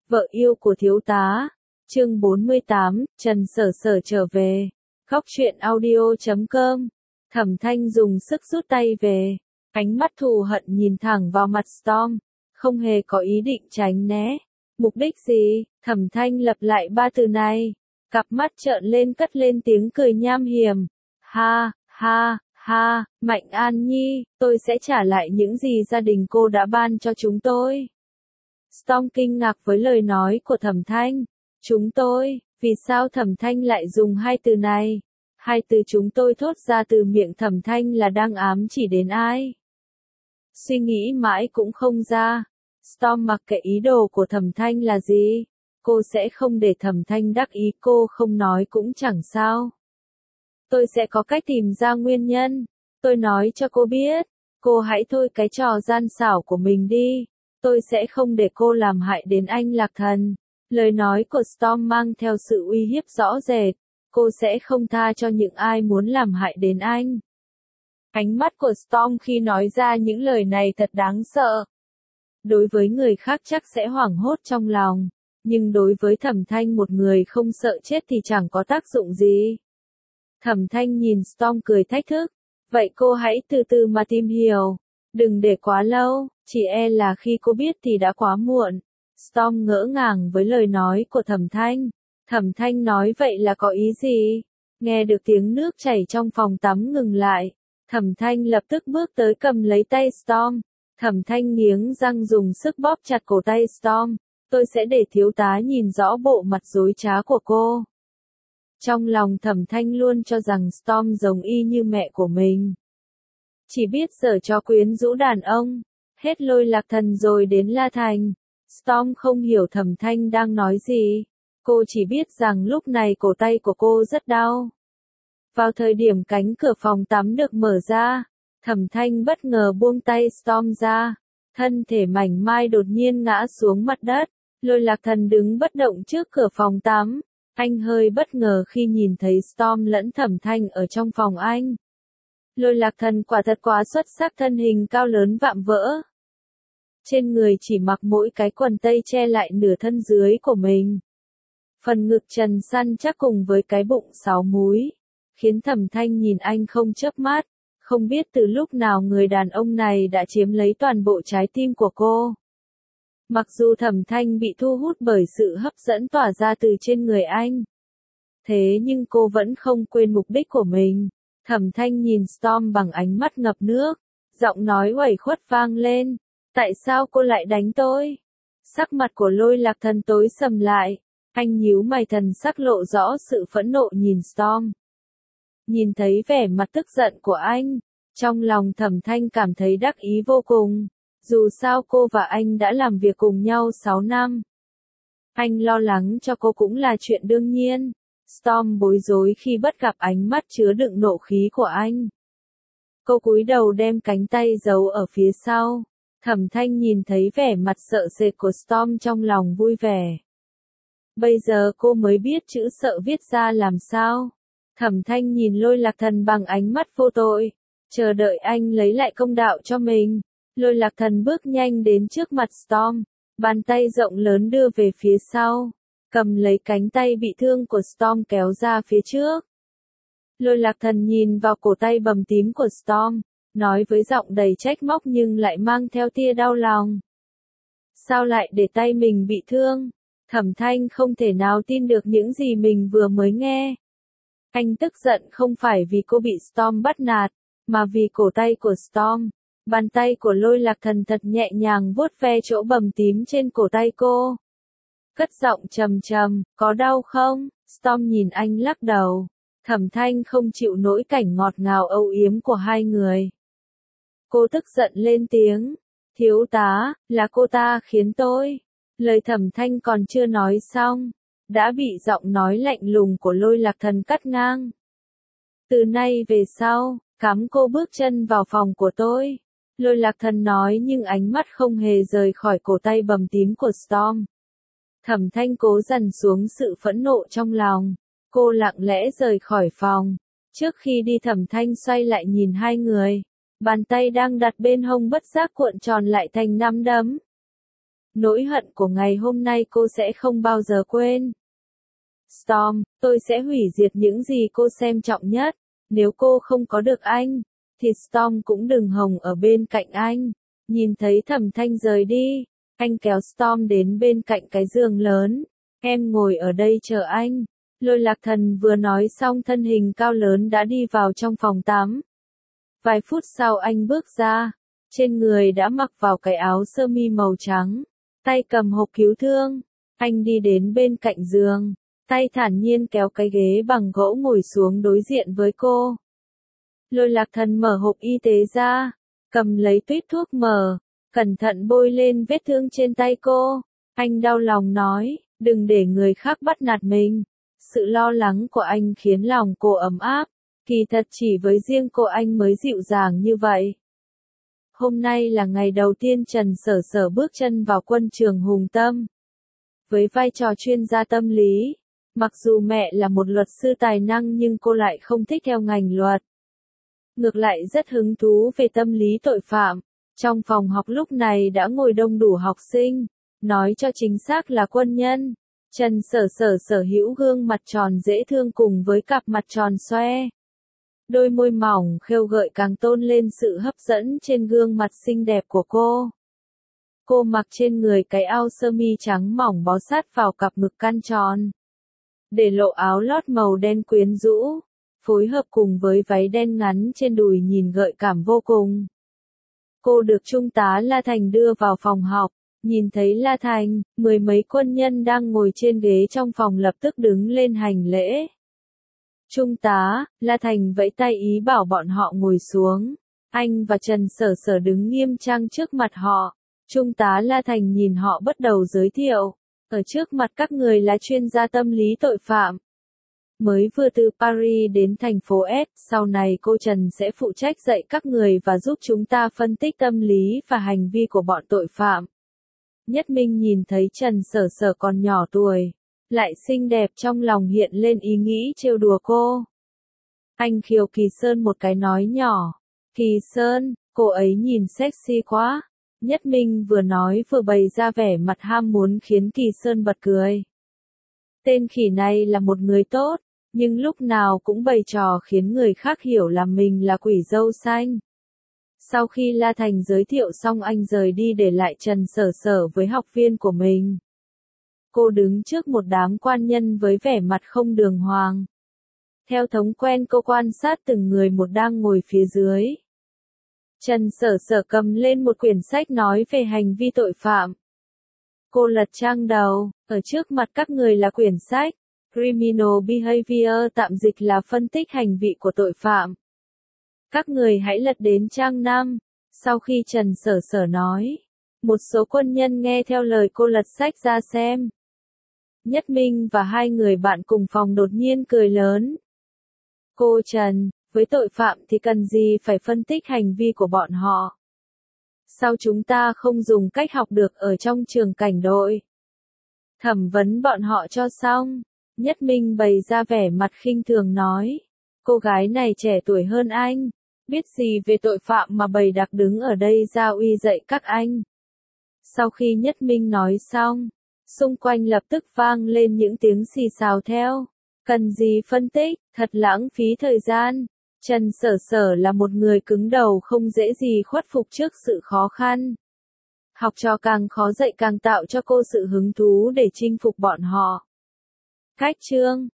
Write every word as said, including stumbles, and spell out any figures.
Vợ yêu của thiếu tá. Chương bốn mươi tám, Trần Sở Sở trở về. Góc truyện audio chấm com. Thẩm Thanh dùng sức rút tay về. Ánh mắt thù hận nhìn thẳng vào mặt Storm. Không hề có ý định tránh né. Mục đích gì? Thẩm Thanh lặp lại ba từ này. Cặp mắt trợn lên cất lên tiếng cười nham hiểm. Ha, ha, ha, Mạnh An Nhi, tôi sẽ trả lại những gì gia đình cô đã ban cho chúng tôi. Storm kinh ngạc với lời nói của Thẩm Thanh. Chúng tôi, vì sao Thẩm Thanh lại dùng hai từ này? Hai từ chúng tôi thốt ra từ miệng Thẩm Thanh là đang ám chỉ đến ai? Suy nghĩ mãi cũng không ra. Storm mặc kệ ý đồ của Thẩm Thanh là gì. Cô sẽ không để Thẩm Thanh đắc ý, cô không nói cũng chẳng sao. Tôi sẽ có cách tìm ra nguyên nhân. Tôi nói cho cô biết. Cô hãy thôi cái trò gian xảo của mình đi. Tôi sẽ không để cô làm hại đến anh Lạc Thần. Lời nói của Storm mang theo sự uy hiếp rõ rệt. Cô sẽ không tha cho những ai muốn làm hại đến anh. Ánh mắt của Storm khi nói ra những lời này thật đáng sợ. Đối với người khác chắc sẽ hoảng hốt trong lòng. Nhưng đối với Thẩm Thanh, một người không sợ chết thì chẳng có tác dụng gì. Thẩm Thanh nhìn Storm cười thách thức. Vậy cô hãy từ từ mà tìm hiểu. Đừng để quá lâu, chỉ e là khi cô biết thì đã quá muộn. Storm ngỡ ngàng với lời nói của Thẩm Thanh. Thẩm Thanh nói vậy là có ý gì? Nghe được tiếng nước chảy trong phòng tắm ngừng lại. Thẩm Thanh lập tức bước tới cầm lấy tay Storm. Thẩm Thanh nghiến răng dùng sức bóp chặt cổ tay Storm. Tôi sẽ để thiếu tá nhìn rõ bộ mặt dối trá của cô. Trong lòng Thẩm Thanh luôn cho rằng Storm giống y như mẹ của mình. Chỉ biết giở trò quyến rũ đàn ông. Hết Lôi Lạc Thần rồi đến La Thành. Storm không hiểu Thẩm Thanh đang nói gì. Cô chỉ biết rằng lúc này cổ tay của cô rất đau. Vào thời điểm cánh cửa phòng tắm được mở ra, Thẩm Thanh bất ngờ buông tay Storm ra. Thân thể mảnh mai đột nhiên ngã xuống mặt đất. Lôi Lạc Thần đứng bất động trước cửa phòng tắm. Anh hơi bất ngờ khi nhìn thấy Storm lẫn Thẩm Thanh ở trong phòng anh. Lôi Lạc Thần quả thật quá xuất sắc, thân hình cao lớn vạm vỡ. Trên người chỉ mặc mỗi cái quần tây che lại nửa thân dưới của mình. Phần ngực trần săn chắc cùng với cái bụng sáu múi, khiến Thẩm Thanh nhìn anh không chớp mắt. Không biết từ lúc nào người đàn ông này đã chiếm lấy toàn bộ trái tim của cô. Mặc dù Thẩm Thanh bị thu hút bởi sự hấp dẫn tỏa ra từ trên người anh. Thế nhưng cô vẫn không quên mục đích của mình. Thẩm Thanh nhìn Storm bằng ánh mắt ngập nước. Giọng nói uẩy khuất vang lên. Tại sao cô lại đánh tôi? Sắc mặt của Lôi Lạc Thần tối sầm lại. Anh nhíu mày, thần sắc lộ rõ sự phẫn nộ nhìn Storm. Nhìn thấy vẻ mặt tức giận của anh. Trong lòng Thẩm Thanh cảm thấy đắc ý vô cùng. Dù sao cô và anh đã làm việc cùng nhau sáu năm. Anh lo lắng cho cô cũng là chuyện đương nhiên. Storm bối rối khi bắt gặp ánh mắt chứa đựng nộ khí của anh. Cô cúi đầu đem cánh tay giấu ở phía sau. Thẩm Thanh nhìn thấy vẻ mặt sợ sệt của Storm trong lòng vui vẻ. Bây giờ cô mới biết chữ sợ viết ra làm sao. Thẩm Thanh nhìn Lôi Lạc Thần bằng ánh mắt vô tội. Chờ đợi anh lấy lại công đạo cho mình. Lôi Lạc Thần bước nhanh đến trước mặt Storm. Bàn tay rộng lớn đưa về phía sau. Cầm lấy cánh tay bị thương của Storm kéo ra phía trước. Lôi Lạc Thần nhìn vào cổ tay bầm tím của Storm. Nói với giọng đầy trách móc nhưng lại mang theo tia đau lòng. Sao lại để tay mình bị thương? Thẩm Thanh không thể nào tin được những gì mình vừa mới nghe. Anh tức giận không phải vì cô bị Storm bắt nạt, mà vì cổ tay của Storm. Bàn tay của Lôi Lạc Thần thật nhẹ nhàng vuốt ve chỗ bầm tím trên cổ tay cô. Cất giọng trầm trầm, có đau không? Storm nhìn anh lắc đầu. Thẩm Thanh không chịu nổi cảnh ngọt ngào âu yếm của hai người. Cô tức giận lên tiếng. Thiếu tá, là cô ta khiến tôi. Lời Thẩm Thanh còn chưa nói xong. Đã bị giọng nói lạnh lùng của Lôi Lạc Thần cắt ngang. Từ nay về sau, cấm cô bước chân vào phòng của tôi. Lôi Lạc Thần nói nhưng ánh mắt không hề rời khỏi cổ tay bầm tím của Storm. Thẩm Thanh cố dằn xuống sự phẫn nộ trong lòng. Cô lặng lẽ rời khỏi phòng. Trước khi đi Thẩm Thanh xoay lại nhìn hai người. Bàn tay đang đặt bên hông bất giác cuộn tròn lại thành nắm đấm. Nỗi hận của ngày hôm nay cô sẽ không bao giờ quên. Storm, tôi sẽ hủy diệt những gì cô xem trọng nhất. Nếu cô không có được anh, thì Storm cũng đừng hòng ở bên cạnh anh. Nhìn thấy Thẩm Thanh rời đi, anh kéo Storm đến bên cạnh cái giường lớn. Em ngồi ở đây chờ anh. Lôi Lạc Thần vừa nói xong thân hình cao lớn đã đi vào trong phòng tắm. Vài phút sau anh bước ra, trên người đã mặc vào cái áo sơ mi màu trắng, tay cầm hộp cứu thương. Anh đi đến bên cạnh giường, tay thản nhiên kéo cái ghế bằng gỗ ngồi xuống đối diện với cô. Lôi Lạc Thần mở hộp y tế ra, cầm lấy tuýp thuốc mờ, cẩn thận bôi lên vết thương trên tay cô. Anh đau lòng nói, đừng để người khác bắt nạt mình. Sự lo lắng của anh khiến lòng cô ấm áp, kỳ thật chỉ với riêng cô anh mới dịu dàng như vậy. Hôm nay là ngày đầu tiên Trần Sở Sở bước chân vào quân trường Hùng Tâm. Với vai trò chuyên gia tâm lý, mặc dù mẹ là một luật sư tài năng nhưng cô lại không thích theo ngành luật. Ngược lại rất hứng thú về tâm lý tội phạm. Trong phòng học lúc này đã ngồi đông đủ học sinh, nói cho chính xác là quân nhân. Trần Sở Sở sở hữu gương mặt tròn dễ thương cùng với cặp mặt tròn xoe. Đôi môi mỏng khêu gợi càng tôn lên sự hấp dẫn trên gương mặt xinh đẹp của cô. Cô mặc trên người cái áo sơ mi trắng mỏng bó sát vào cặp ngực căn tròn, để lộ áo lót màu đen quyến rũ, phối hợp cùng với váy đen ngắn trên đùi nhìn gợi cảm vô cùng. Cô được Trung tá La Thành đưa vào phòng học, nhìn thấy La Thành, mười mấy quân nhân đang ngồi trên ghế trong phòng lập tức đứng lên hành lễ. Trung tá, La Thành vẫy tay ý bảo bọn họ ngồi xuống. Anh và Trần Sở Sở đứng nghiêm trang trước mặt họ. Trung tá La Thành nhìn họ bắt đầu giới thiệu. Ở trước mặt các người là chuyên gia tâm lý tội phạm. Mới vừa từ Paris đến thành phố S, sau này cô Trần sẽ phụ trách dạy các người và giúp chúng ta phân tích tâm lý và hành vi của bọn tội phạm. Nhất Minh nhìn thấy Trần Sở Sở còn nhỏ tuổi, lại xinh đẹp, trong lòng hiện lên ý nghĩ trêu đùa cô. Anh khiêu Kỳ Sơn một cái nói nhỏ, Kỳ Sơn, cô ấy nhìn sexy quá. Nhất Minh vừa nói vừa bày ra vẻ mặt ham muốn khiến Kỳ Sơn bật cười. Tên khỉ này là một người tốt, nhưng lúc nào cũng bày trò khiến người khác hiểu là mình là quỷ dâu xanh. Sau khi La Thành giới thiệu xong anh rời đi để lại Trần Sở Sở với học viên của mình. Cô đứng trước một đám quan nhân với vẻ mặt không đường hoàng. Theo thói quen cô quan sát từng người một đang ngồi phía dưới. Trần Sở Sở cầm lên một quyển sách nói về hành vi tội phạm. Cô lật trang đầu, ở trước mặt các người là quyển sách Criminal Behavior, tạm dịch là phân tích hành vi của tội phạm. Các người hãy lật đến trang năm. Sau khi Trần Sở Sở nói, một số quân nhân nghe theo lời cô lật sách ra xem. Nhất Minh và hai người bạn cùng phòng đột nhiên cười lớn. Cô Trần, với tội phạm thì cần gì phải phân tích hành vi của bọn họ? Sao chúng ta không dùng cách học được ở trong trường cảnh đội? Thẩm vấn bọn họ cho xong. Nhất Minh bày ra vẻ mặt khinh thường nói. Cô gái này trẻ tuổi hơn anh, biết gì về tội phạm mà bày đặt đứng ở đây ra uy dạy các anh. Sau khi Nhất Minh nói xong, xung quanh lập tức vang lên những tiếng xì xào theo. Cần gì phân tích, thật lãng phí thời gian. Trần Sở Sở là một người cứng đầu, không dễ gì khuất phục trước sự khó khăn. Học trò càng khó dạy càng tạo cho cô sự hứng thú để chinh phục bọn họ. Cách chương